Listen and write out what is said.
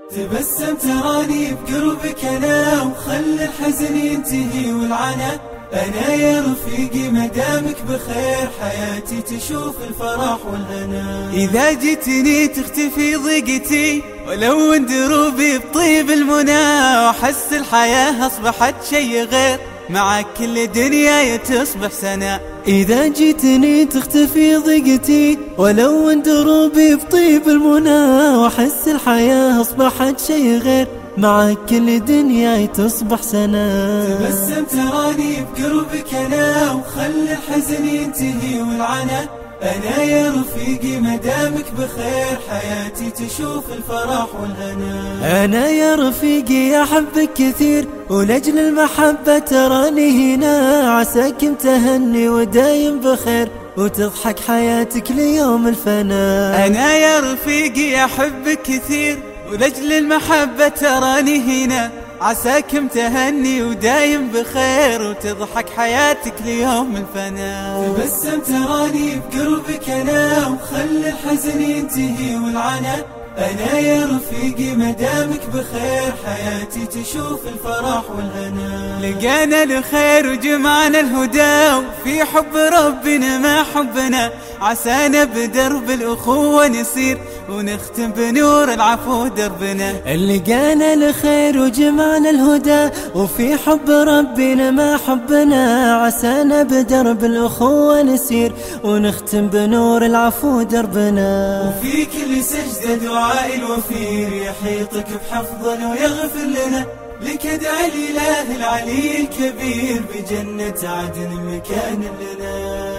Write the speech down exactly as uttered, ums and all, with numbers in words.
تبسم تراني بقربك أنا، وخل الحزن ينتهي والعنا. أنا يا رفيقي مدامك بخير، حياتي تشوف الفرح والهنا. إذا جيتني تختفي ضيقتي، ولون دروبي بطيب المنى، وأحس الحياة أصبحت شي غير، معك كل دنياي تصبح سنة. إذا جيتني تختفي ضيقتي، ولون دروبي بطيب المنى، وأحس الحياة أصبحت شي غير، معك كل دنياي تصبح سنة. تبسم تراني بقربك أنا، وخل الحزن ينتهي والعنا. أنا يا رفيقي مدامك بخير، حياتي تشوف الفرح والهنا. أنا يا رفيقي أحبك كثير، ولأجل المحبة تراني هنا، عساك متهني ودايم بخير، وتضحك حياتك ليوم الفنا. أنا يا رفيقي أحبك كثير، ولأجل المحبة تراني هنا، عساك متهني ودايم بخير، وتضحك حياتك ليوم الفنا. تبسم تراني بقربك أنا، وخل الحزن ينتهي والعنا. أنا يا رفيقي مدامك بخير، حياتي تشوف الفرح والهنا. لقانا الخير وجمعنا الهدى، وفي حب ربنا ما حبنا، عسانا بدرب الأخوة نسير، ونختم بنور العفو دربنا. لقانا الخير وجمعنا الهدى، وفي حب ربنا ما حبنا، عسانا بدرب الأخوة نسير، ونختم بنور العفو دربنا. وفي كل سجدة دعاء الوفير، يحيطك بحفظا ويغفر لنا. لك ادعي الإله العلي الكبير، بجنة عدن مكان لنا.